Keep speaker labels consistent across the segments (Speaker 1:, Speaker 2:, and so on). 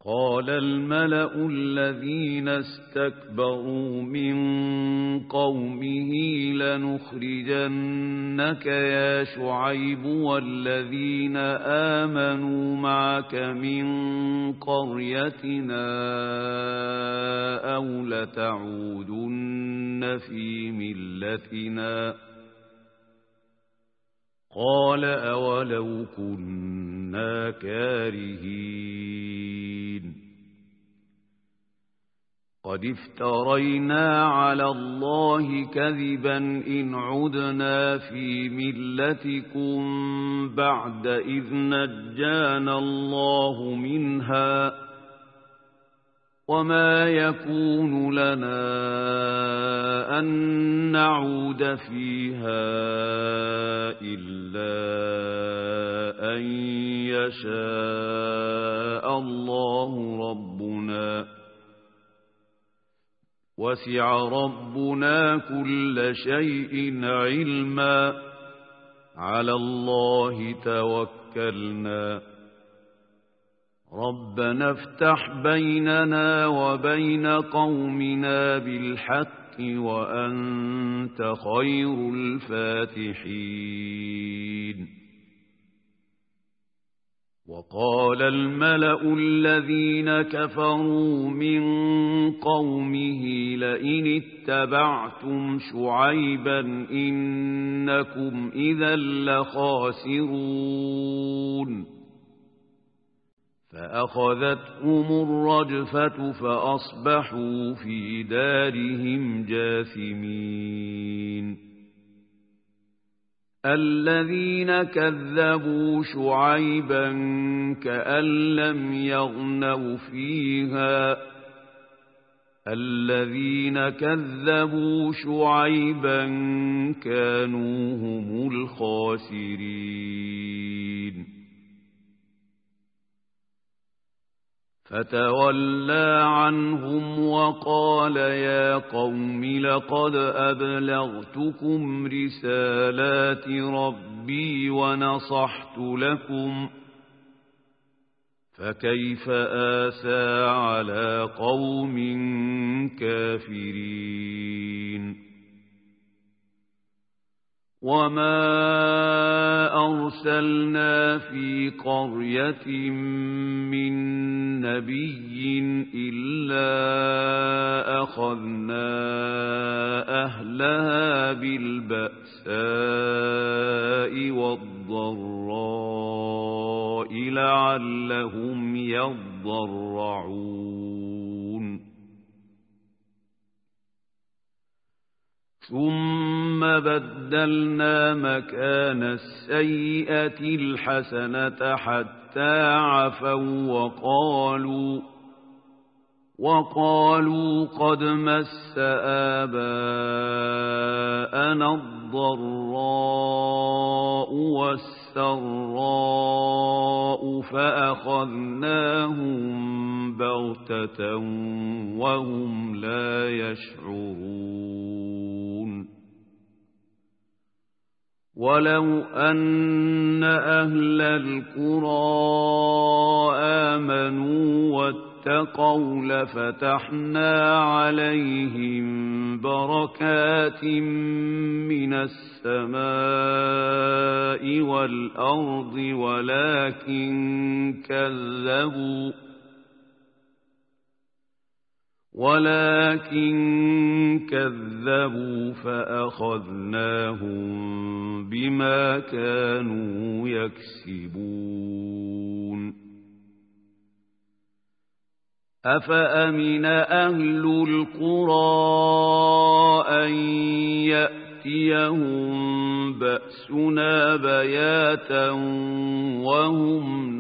Speaker 1: قال الملأ الذين استكبروا من قومه لنخرجنك يا شعيب والذين آمنوا معك من قريتنا أو لتعودن في ملتنا قال أولو كنا كارهين قد افترينا على الله كذبا إن عدنا في ملتكم بعد إذ نجانا الله منها وما يكون لنا أن نعود فيها إلا أن يشاء الله ربنا وسع ربنا كل شيء علما على الله توكلنا ربنا افتح بيننا وبين قومنا بالحق وأنت خير الفاتحين وقال الملأ الذين كفروا من قومه لئن اتبعتم شعيبا إنكم إذا لخاسرون فأخذتهم الرجفة فأصبحوا في دارهم جاثمين الذين كذبوا شعيبا كأن لم يغنوا فيها الذين كذبوا شعيبا كانوا هم الخاسرين فتولى عنهم وقال يا قوم لقد أبلغتكم رسالات ربي ونصحت لكم فكيف آسى على قوم كافرين وما أرسلنا في قرية من نبي إلا أخذنا أهلها بالبأساء والضراء لعلهم يضرعون ثم بدلنا مكان السيئة الحسنة حتى عفوا وقالوا قد مس آباءنا الضراء والسراء فأخذناهم بغتة وهم لا يشعرون ولو أن أهل القرى آمنوا واتقوا لفتحنا عليهم بركات من السماء والأرض ولكن كذبوا فأخذناهم بما كانوا يكسبون أفأمن أهل القرى أن يأتيهم بأسنا بياتا وهم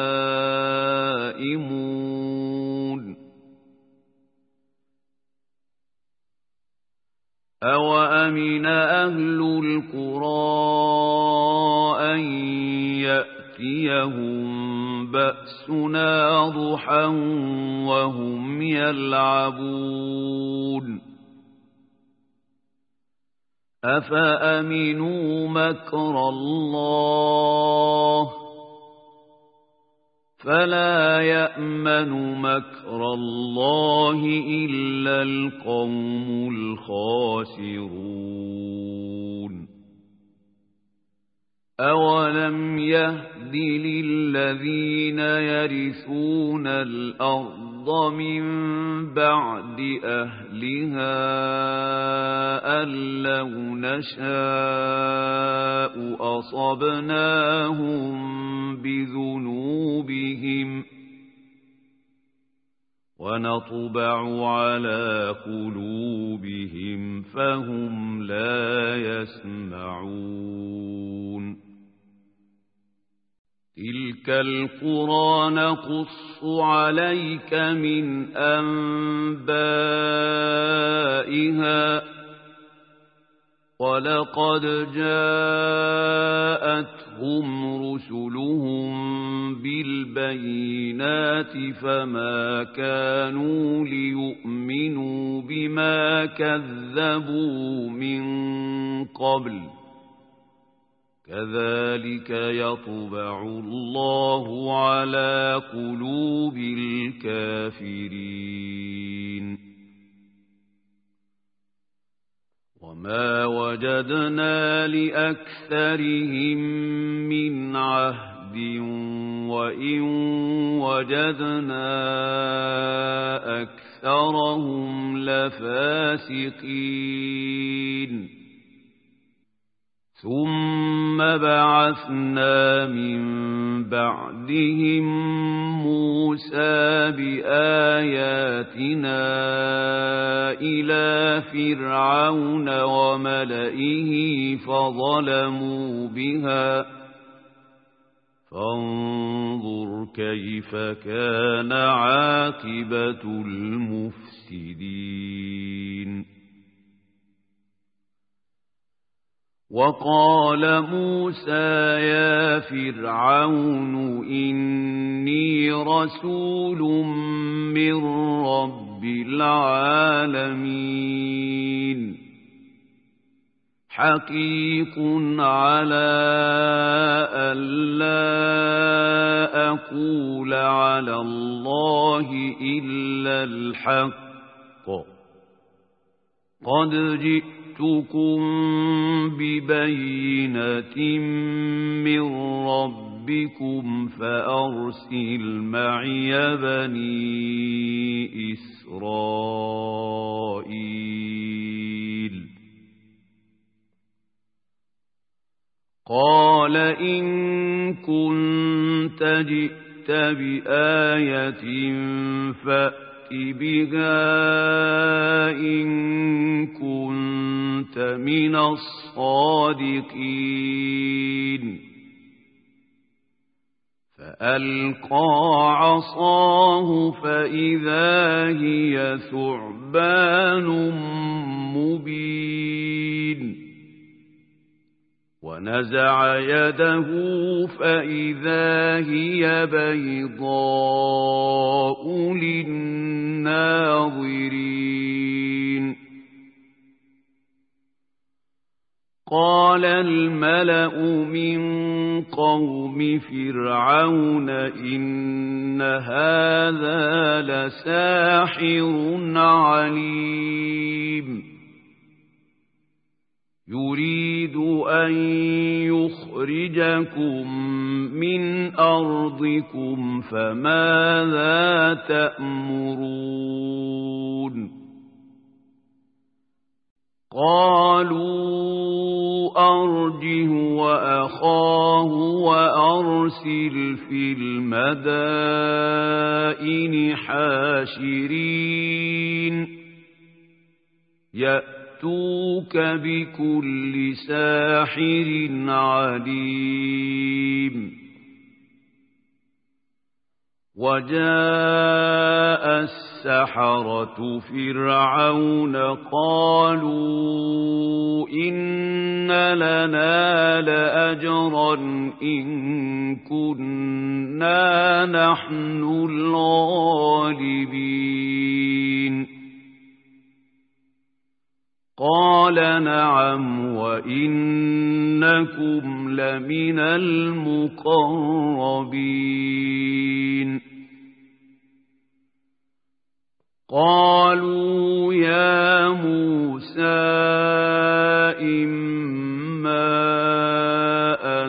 Speaker 1: نائمون أوأمن أهل القرى أن يأتيهم بأسنا ضحى وهم يلعبون أفأمنوا مكر الله فلا يأمن مكر الله إلا القوم الخاسرون أولم يهد للذين يرثون الأرض من بعد أهلها أن لو نشاء أصبناهم بذنوبهم ونطبع على قلوبهم فهم لا يسمعون تلك القرى نقص عليك من أنبائها ولقد جاءتهم رسلهم بالبينات فما كانوا ليؤمنوا بما كذبوا من قبل كذلك يطبع الله على قلوب الكافرين وما وجدنا لأكثرهم من عهد وإن وجدنا أكثرهم لفاسقين ثم بعثنا من بعدهم موسى بآياتنا إلى فرعون وملئه فظلموا بها فانظر كيف كان عاقبة المفسدين وقال موسى يا فرعون إني رسول من رب العالمين حقيق على ألا أقول على الله إلا الحق قد جئتكم ببينة من ربكم فأرسل معي بني إسرائيل قال إن كنت جئت بآية فأت بها إن كنت من الصادقين فألقى عصاه فإذا هي ثعبان مبين ونزع يده فإذا هي بيضاء للناظرين قال الملأ من قوم فرعون إن هذا لساحر عليم يريد أن يخرجكم من أرضكم فماذا تأمرون قالوا أرجه وأخاه وأرسل في المدائن حاشرين يأتوك بكل ساحر عليم وجاء السحرة فرعون قالوا إن لنا لأجرا إن كنا نحن الغالبين قال نعم وإنكم لمن المقربين قالوا يا موسى إما أن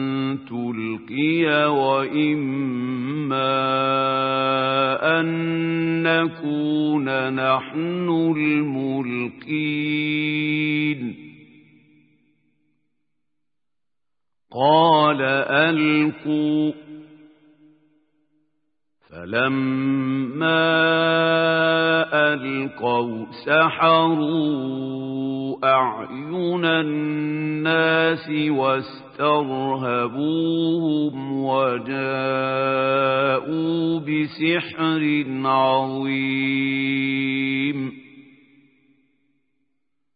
Speaker 1: تلقي وإما أن نكون نحن الملقين قال ألقوا فلما ألقوا سحروا أعين الناس واسترهبوهم وجاءوا بسحر عظيم